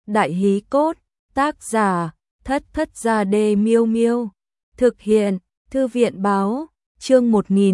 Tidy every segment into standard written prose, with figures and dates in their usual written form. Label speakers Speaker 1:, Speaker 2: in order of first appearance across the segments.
Speaker 1: Đại hí cốt, tác giả, Thất Thất Gia Đê Miêu Miêu. Thực hiện, Thư viện báo, chương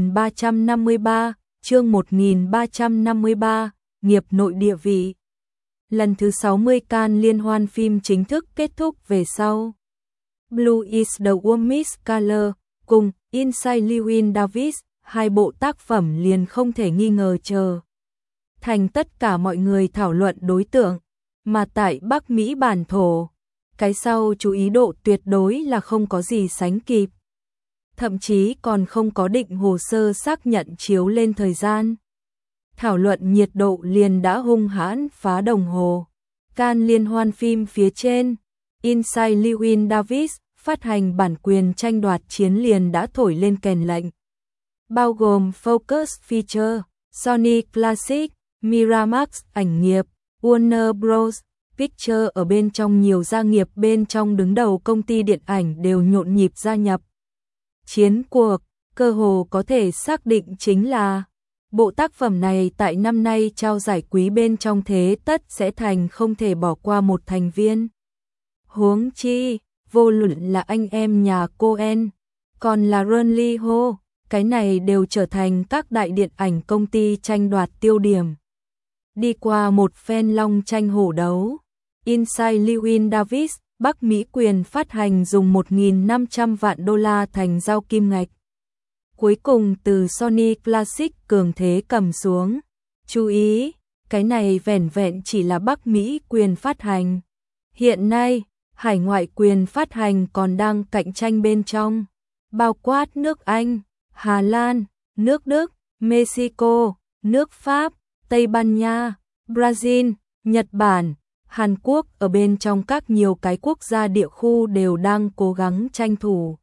Speaker 1: 1353, nghiệp nội địa vị. Lần thứ 60 Cannes liên hoan phim chính thức kết thúc về sau. Blue is the warmest color, cùng Inside Llewyn Davis, hai bộ tác phẩm liền không thể nghi ngờ trở thành tất cả mọi người thảo luận đối tượng, mà tại Bắc Mỹ bản thổ, cái sau chú ý độ tuyệt đối là không có gì sánh kịp. Thậm chí còn không có định hồ sơ xác nhận chiếu lên thời gian. Thảo luận nhiệt độ liền đã hung hãn phá đồng hồ. Cannes liên hoan phim phía trên, Inside Llewyn Davis phát hành bản quyền tranh đoạt chiến liền đã thổi lên kèn lệnh. Bao gồm Focus Feature, Sony Classic, Miramax ảnh nghiệp, Warner Bros. Pictures ở bên trong nhiều gia nghiệp bên trong đứng đầu công ty điện ảnh đều nhộn nhịp gia nhập. Chiến cuộc, cơ hồ có thể xác định chính là bộ tác phẩm này tại năm nay trao giải quý bên trong thế tất sẽ thành không thể bỏ qua một thành viên. Huống chi, vô luận là anh em nhà Coen, còn là Ron Lee Ho, cái này đều trở thành các đại điện ảnh công ty tranh đoạt tiêu điểm. Đi qua một phen long tranh hổ đấu, Inside Llewyn Davis, Bắc Mỹ quyền phát hành dùng 1.500 vạn đô la thành giao kim ngạch. Cuối cùng từ Sony Classic cường thế cầm xuống. Chú ý, cái này vẻn vẹn chỉ là Bắc Mỹ quyền phát hành. Hiện nay, hải ngoại quyền phát hành còn đang cạnh tranh bên trong, bao quát nước Anh, Hà Lan, nước Đức, Mexico, nước Pháp, Tây Ban Nha, Brazil, Nhật Bản, Hàn Quốc ở bên trong các nhiều cái quốc gia địa khu đều đang cố gắng tranh thủ.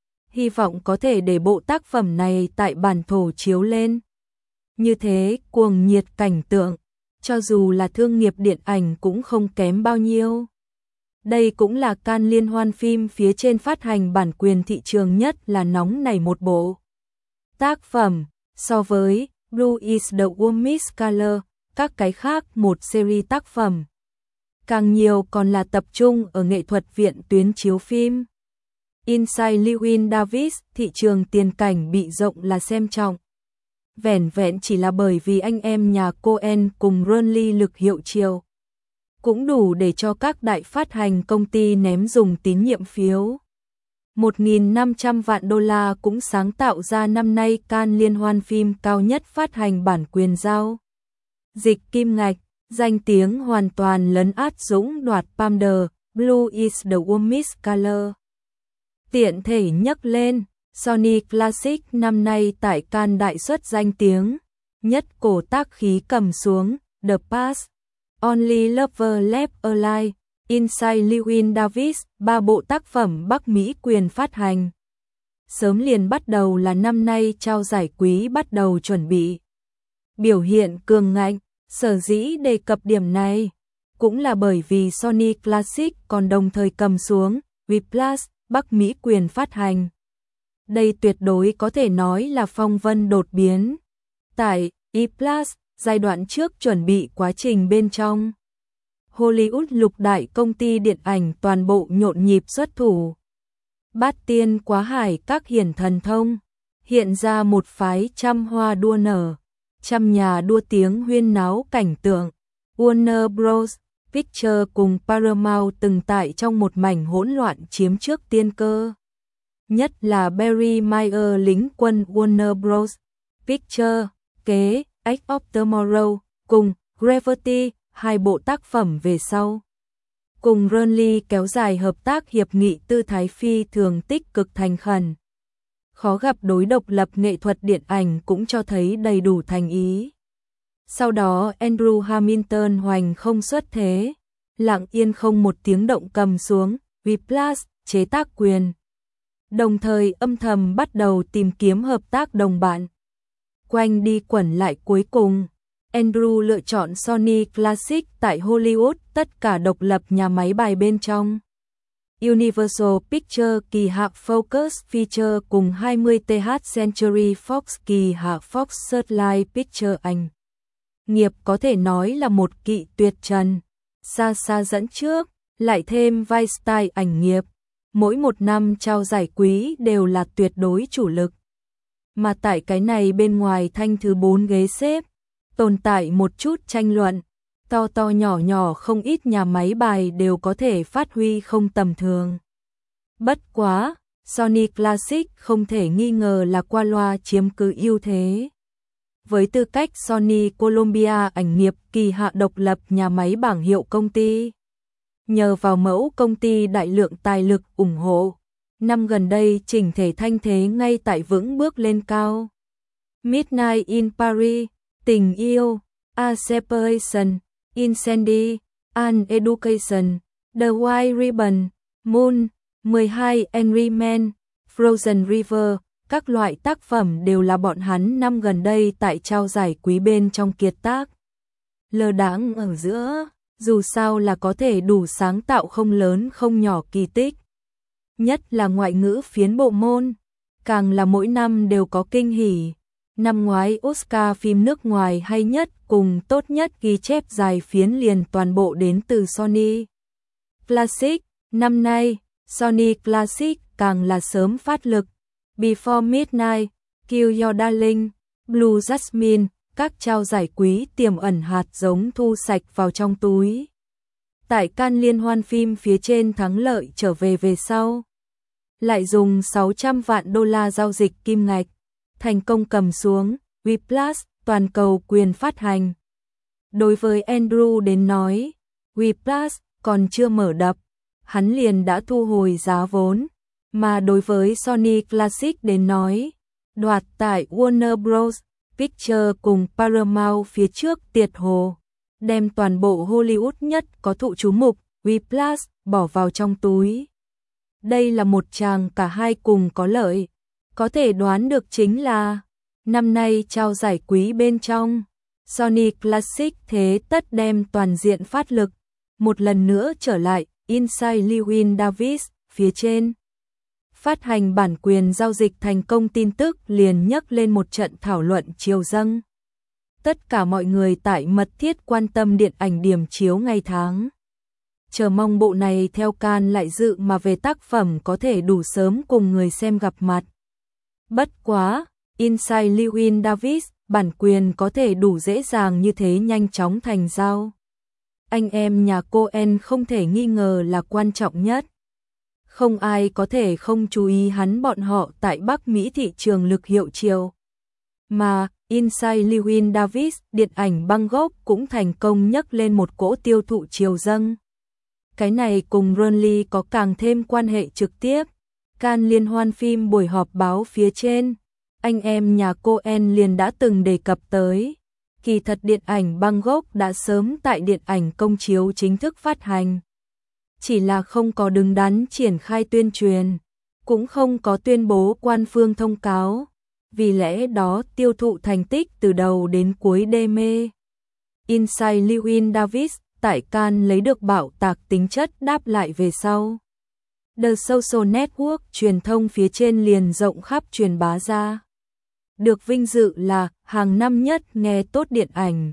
Speaker 1: Hy vọng có thể để bộ tác phẩm này tại bản thổ chiếu lên. Như thế, cuồng nhiệt cảnh tượng, cho dù là thương nghiệp điện ảnh cũng không kém bao nhiêu. Đây cũng là Cannes liên hoan phim phía trên phát hành bản quyền thị trường nhất là nóng nảy một bộ tác phẩm, so với Blue is the warmest color, các cái khác một series tác phẩm. Càng nhiều còn là tập trung ở nghệ thuật viện tuyến chiếu phim. Inside Llewyn Davis, thị trường tiền cảnh bị rộng là xem trọng. Vẻn vẹn chỉ là bởi vì anh em nhà Coen cùng Ron Lee lực hiệu triệu, cũng đủ để cho các đại phát hành công ty ném dùng tín nhiệm phiếu. 1.500 vạn đô la cũng sáng tạo ra năm nay Cannes liên hoan phim cao nhất phát hành bản quyền giao dịch kim ngạch, danh tiếng hoàn toàn lấn át dũng đoạt Palme d'Or, Blue is the warmest color. Tiện thể nhắc lên, Sony Classic năm nay tại Cannes đại xuất danh tiếng, nhất cổ tác khí cầm xuống, The Past, Only Lover Left Alive, Inside Llewyn Davis, ba bộ tác phẩm Bắc Mỹ quyền phát hành. Sớm liền bắt đầu là năm nay trao giải quý bắt đầu chuẩn bị. Biểu hiện cường ngạnh, sở dĩ đề cập điểm này, cũng là bởi vì Sony Classic còn đồng thời cầm xuống Whiplash, Bắc Mỹ quyền phát hành. Đây tuyệt đối có thể nói là phong vân đột biến. Tại Whiplash, giai đoạn trước chuẩn bị quá trình bên trong, Hollywood lục đại công ty điện ảnh toàn bộ nhộn nhịp xuất thủ. Bát tiên quá hải các hiển thần thông, hiện ra một phái trăm hoa đua nở, trăm nhà đua tiếng huyên náo cảnh tượng. Warner Bros. Pictures cùng Paramount từng tại trong một mảnh hỗn loạn chiếm trước tiên cơ. Nhất là Barry Meyer lính quân Warner Bros. Pictures, kế Edge of Tomorrow, cùng Gravity, hai bộ tác phẩm về sau. Cùng Ron Lee kéo dài hợp tác hiệp nghị tư thái phi thường tích cực thành khẩn. Khó gặp đối độc lập nghệ thuật điện ảnh cũng cho thấy đầy đủ thành ý. Sau đó Andrew Hamilton hoành không xuất thế, lặng yên không một tiếng động cầm xuống Whiplash chế tác quyền. Đồng thời âm thầm bắt đầu tìm kiếm hợp tác đồng bạn. Quanh đi quẩn lại cuối cùng, Andrew lựa chọn Sony Classic tại Hollywood, tất cả độc lập nhà máy bài bên trong. Universal Pictures kỳ hạ Focus Feature cùng 20th Century Fox kỳ hạ Fox Searchlight Pictures ảnh nghiệp có thể nói là một kỵ tuyệt trần. xa xa dẫn trước, lại thêm vai style ảnh nghiệp. Mỗi một năm trao giải quý đều là tuyệt đối chủ lực. Mà tại cái này bên ngoài thanh thứ 4 ghế xếp, tồn tại một chút tranh luận, to to nhỏ nhỏ không ít nhà máy bài đều có thể phát huy không tầm thường. Bất quá, Sony Classic không thể nghi ngờ là qua loa chiếm cứ ưu thế. Với tư cách Sony Columbia ảnh nghiệp kỳ hạ độc lập nhà máy bảng hiệu công ty, nhờ vào mẫu công ty đại lượng tài lực ủng hộ, năm gần đây chỉnh thể thanh thế ngay tại vững bước lên cao. Midnight in Paris, Tình yêu, A Separation, Incendy, An Education, The White Ribbon, Moon, 12 Angry Men, Frozen River, các loại tác phẩm đều là bọn hắn năm gần đây tại trao giải quý bên trong kiệt tác. Lơ đãng ở giữa, dù sao là có thể đủ sáng tạo không lớn không nhỏ kỳ tích. Nhất là ngoại ngữ phiến bộ môn, càng là mỗi năm đều có kinh hỉ. Năm ngoái Oscar phim nước ngoài hay nhất cùng tốt nhất ghi chép dài phiến liền toàn bộ đến từ Sony Classic. Năm nay, Sony Classic càng là sớm phát lực. Before Midnight, Kill Your Darling, Blue Jasmine, các trao giải quý tiềm ẩn hạt giống thu sạch vào trong túi. Tại Cannes liên hoan phim phía trên thắng lợi trở về sau, lại dùng 600 vạn đô la giao dịch kim ngạch, thành công cầm xuống Whiplash toàn cầu quyền phát hành. Đối với Andrew đến nói, Whiplash còn chưa mở đập, hắn liền đã thu hồi giá vốn, mà đối với Sony Classic đến nói, đoạt tại Warner Bros. Pictures cùng Paramount phía trước tiệt hồ, đem toàn bộ Hollywood nhất có thụ chú mục, Whiplash, bỏ vào trong túi. Đây là một chàng cả hai cùng có lợi, có thể đoán được chính là, năm nay trao giải quý bên trong, Sony Classic thế tất đem toàn diện phát lực, một lần nữa trở lại, Inside Llewyn Davis, phía trên. Phát hành bản quyền giao dịch thành công tin tức liền nhấc lên một trận thảo luận chiều dâng. Tất cả mọi người tại mật thiết quan tâm điện ảnh điểm chiếu ngày tháng. Chờ mong bộ này theo Cannes lại dự mà về tác phẩm có thể đủ sớm cùng người xem gặp mặt. Bất quá, Inside Llewyn Davis, bản quyền có thể đủ dễ dàng như thế nhanh chóng thành giao. Anh em nhà Coen không thể nghi ngờ là quan trọng nhất. Không ai có thể không chú ý hắn bọn họ tại Bắc Mỹ thị trường lực hiệu chiều. Mà, Inside Llewyn Davis, điện ảnh Bangkok cũng thành công nhấc lên một cỗ tiêu thụ chiều dâng. Cái này cùng Burnley có càng thêm quan hệ trực tiếp. Cannes liên hoan phim buổi họp báo phía trên, anh em nhà Coen liền đã từng đề cập tới. Kỳ thật điện ảnh Bangkok đã sớm tại điện ảnh công chiếu chính thức phát hành. Chỉ là không có đứng đắn triển khai tuyên truyền, cũng không có tuyên bố quan phương thông cáo, vì lẽ đó tiêu thụ thành tích từ đầu đến cuối đê mê. Inside Llewyn Davis tại Cannes lấy được bạo tạc tính chất đáp lại về sau. The Social Network truyền thông phía trên liền rộng khắp truyền bá ra. Được vinh dự là hàng năm nhất nghe tốt điện ảnh.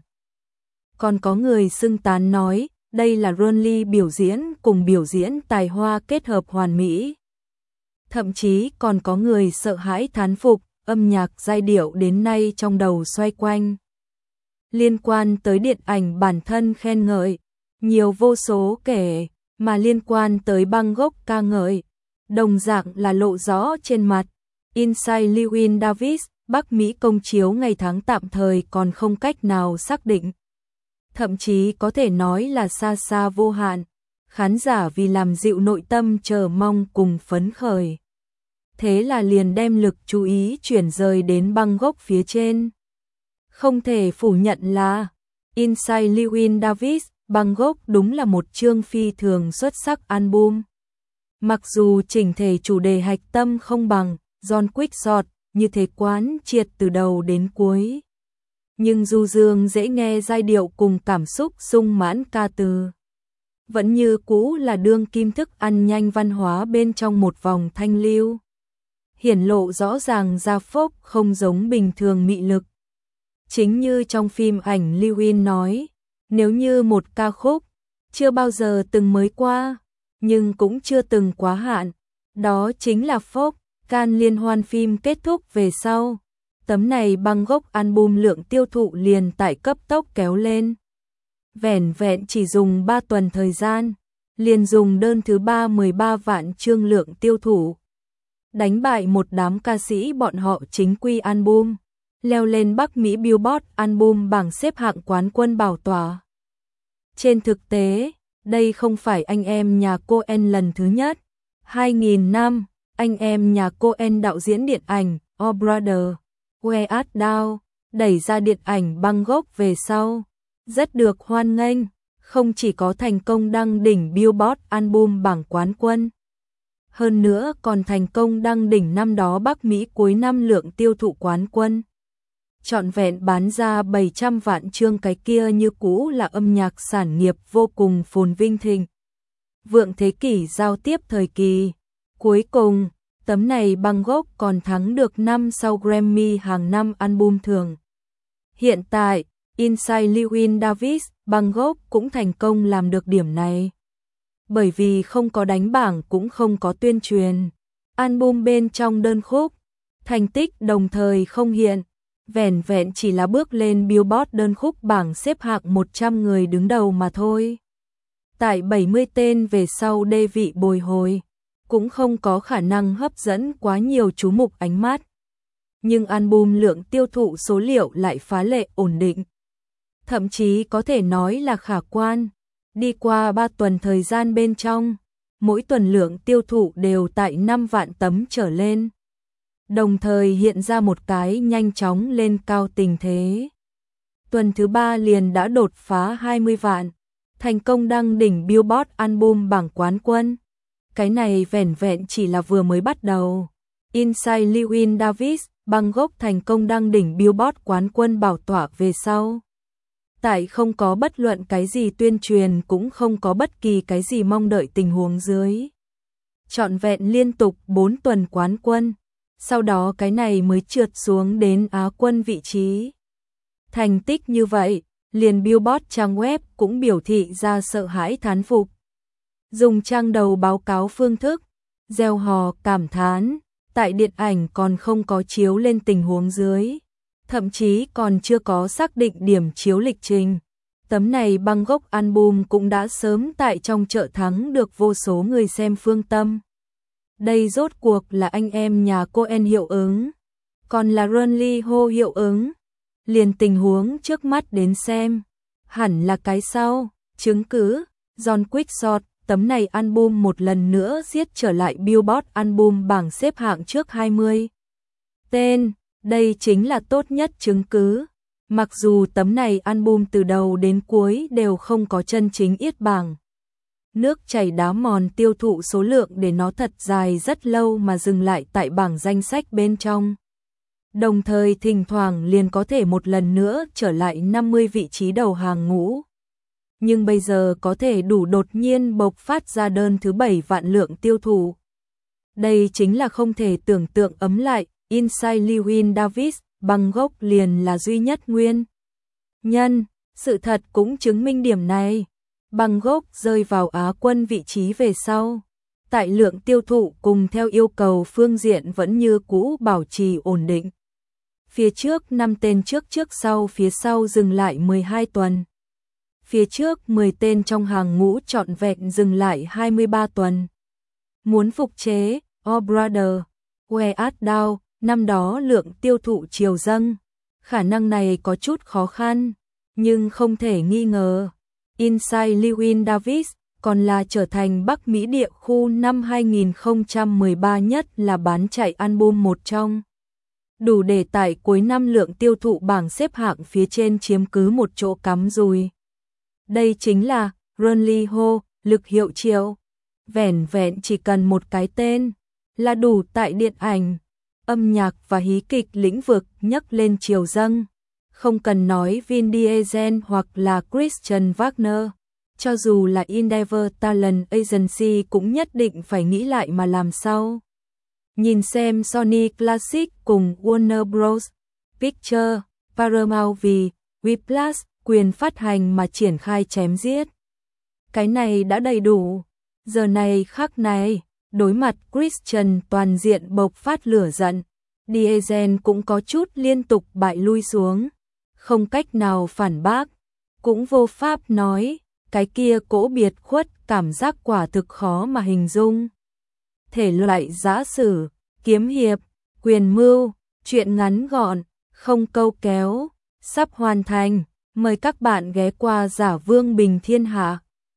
Speaker 1: Còn có người xưng tán nói, đây là Burnley biểu diễn cùng biểu diễn tài hoa kết hợp hoàn mỹ. Thậm chí còn có người sợ hãi thán phục, âm nhạc giai điệu đến nay trong đầu xoay quanh. Liên quan tới điện ảnh bản thân khen ngợi, nhiều vô số kể, mà liên quan tới Bangkok ca ngợi, đồng dạng là lộ rõ trên mặt. Inside Llewyn Davis, Bắc Mỹ công chiếu ngày tháng tạm thời còn không cách nào xác định. Thậm chí có thể nói là xa xa vô hạn, khán giả vì làm dịu nội tâm chờ mong cùng phấn khởi. Thế là liền đem lực chú ý chuyển rời đến Bangkok phía trên. Không thể phủ nhận là Inside Llewyn Davis, Bangkok đúng là một chương phi thường xuất sắc album. Mặc dù chỉnh thể chủ đề hạch tâm không bằng John Quixote như thế quán triệt từ đầu đến cuối. Nhưng du dương dễ nghe giai điệu cùng cảm xúc sung mãn ca từ. Vẫn như cũ là đương kim thức ăn nhanh văn hóa bên trong một vòng thanh lưu. Hiển lộ rõ ràng ra phốc không giống bình thường mị lực. Chính như trong phim ảnh Llewyn nói, nếu như một ca khúc chưa bao giờ từng mới qua, nhưng cũng chưa từng quá hạn. Đó chính là Folk, Cannes liên hoan phim kết thúc về sau. Tấm này Bangkok album lượng tiêu thụ liền tại cấp tốc kéo lên. Vẻn vẹn chỉ dùng 3 tuần thời gian, liền dùng đơn thứ 3 13 vạn chương lượng tiêu thụ. Đánh bại một đám ca sĩ bọn họ chính quy album, leo lên Bắc Mỹ Billboard album bảng xếp hạng quán quân bảo tỏa. Trên thực tế, đây không phải anh em nhà Coen lần thứ nhất. 2005, anh em nhà Coen đạo diễn điện ảnh Oh Brother, Where Art Thou đẩy ra điện ảnh Bangkok về sau, rất được hoan nghênh, không chỉ có thành công đăng đỉnh Billboard album bảng quán quân, hơn nữa còn thành công đăng đỉnh năm đó Bắc Mỹ cuối năm lượng tiêu thụ quán quân. Trọn vẹn bán ra 700 vạn chương, cái kia như cũ là âm nhạc sản nghiệp vô cùng phồn vinh thịnh vượng thế kỷ giao tiếp thời kỳ. Cuối cùng, tấm này Bangkok còn thắng được năm sau Grammy hàng năm album thường. Hiện tại, Inside Llewellyn Davis, Bangkok cũng thành công làm được điểm này. Bởi vì không có đánh bảng cũng không có tuyên truyền. Album bên trong đơn khúc, thành tích đồng thời không hiện, vẻn vẹn chỉ là bước lên Billboard đơn khúc bảng xếp hạng 100 người đứng đầu mà thôi. Tại 70 tên về sau đê vị bồi hồi, cũng không có khả năng hấp dẫn quá nhiều chú mục ánh mắt. Nhưng album lượng tiêu thụ số liệu lại phá lệ ổn định. Thậm chí có thể nói là khả quan. Đi qua 3 tuần thời gian bên trong, mỗi tuần lượng tiêu thụ đều tại 5 vạn tấm trở lên. Đồng thời hiện ra một cái nhanh chóng lên cao tình thế. Tuần thứ 3 liền đã đột phá 20 vạn, thành công đăng đỉnh Billboard album bảng quán quân. Cái này vẻn vẹn chỉ là vừa mới bắt đầu. Inside Llewellyn Davis, Bangkok thành công đăng đỉnh Billboard quán quân bảo tỏa về sau. Tại không có bất luận cái gì tuyên truyền, cũng không có bất kỳ cái gì mong đợi tình huống dưới. Trọn vẹn liên tục 4 tuần quán quân, sau đó cái này mới trượt xuống đến Á quân vị trí. Thành tích như vậy, liền Billboard trang web cũng biểu thị ra sợ hãi thán phục. Dùng trang đầu báo cáo phương thức, gieo hò cảm thán, tại điện ảnh còn không có chiếu lên tình huống dưới. Thậm chí còn chưa có xác định điểm chiếu lịch trình. Tấm này Bangkok album cũng đã sớm tại trong chợ thắng được vô số người xem phương tâm. Đây rốt cuộc là anh em nhà Coen hiệu ứng, còn là Ronnie Ho hiệu ứng. Liền tình huống trước mắt đến xem, hẳn là cái sau, chứng cứ, John Quickshot, tấm này album một lần nữa giết trở lại Billboard album bảng xếp hạng trước 20. Tên, đây chính là tốt nhất chứng cứ. Mặc dù tấm này album từ đầu đến cuối đều không có chân chính yết bảng. Nước chảy đá mòn tiêu thụ số lượng để nó thật dài rất lâu mà dừng lại tại bảng danh sách bên trong. Đồng thời thỉnh thoảng liền có thể một lần nữa trở lại 50 vị trí đầu hàng ngũ. Nhưng bây giờ có thể đủ đột nhiên bộc phát ra đơn thứ 7 vạn lượng tiêu thụ. Đây chính là không thể tưởng tượng. Ấm lại, Inside Llewellyn Davis, Bangkok liền là duy nhất nguyên nhân. Sự thật cũng chứng minh điểm này. Bangkok rơi vào Á quân vị trí về sau. Tại lượng tiêu thụ cùng theo yêu cầu phương diện vẫn như cũ bảo trì ổn định. Phía trước 5 tên trước sau, phía sau dừng lại 12 tuần. Phía trước 10 tên trong hàng ngũ trọn vẹn dừng lại 23 tuần. Muốn phục chế Oh Brother, Where Art Thou, năm đó lượng tiêu thụ chiều dâng. Khả năng này có chút khó khăn, nhưng không thể nghi ngờ. Inside Llewellyn Davis còn là trở thành Bắc Mỹ địa khu năm 2013 nhất là bán chạy album một trong. Đủ để tại cuối năm lượng tiêu thụ bảng xếp hạng phía trên chiếm cứ một chỗ cắm rùi. Đây chính là Ronnie Ho, lực hiệu triệu. Vẻn vẹn chỉ cần một cái tên là đủ tại điện ảnh, âm nhạc và hí kịch lĩnh vực nhấc lên chiều dâng. Không cần nói Vin Diesel hoặc là Christian Wagner, cho dù là Endeavor Talent Agency cũng nhất định phải nghĩ lại mà làm sao. Nhìn xem Sony Classic cùng Warner Bros. Pictures, Paramount vì Whiplash quyền phát hành mà triển khai chém giết. cái này đã đầy đủ. Giờ này khắc này, đối mặt Christian toàn diện bộc phát lửa giận, Diesel cũng có chút liên tục bại lui xuống, không cách nào phản bác, cũng vô pháp nói, cái kia cỗ biệt khuất cảm giác quả thực khó mà hình dung. Thể loại giã sử, kiếm hiệp, quyền mưu, truyện ngắn gọn, không câu kéo, sắp hoàn thành, mời các bạn ghé qua Giả Vương Bình Thiên Hạ.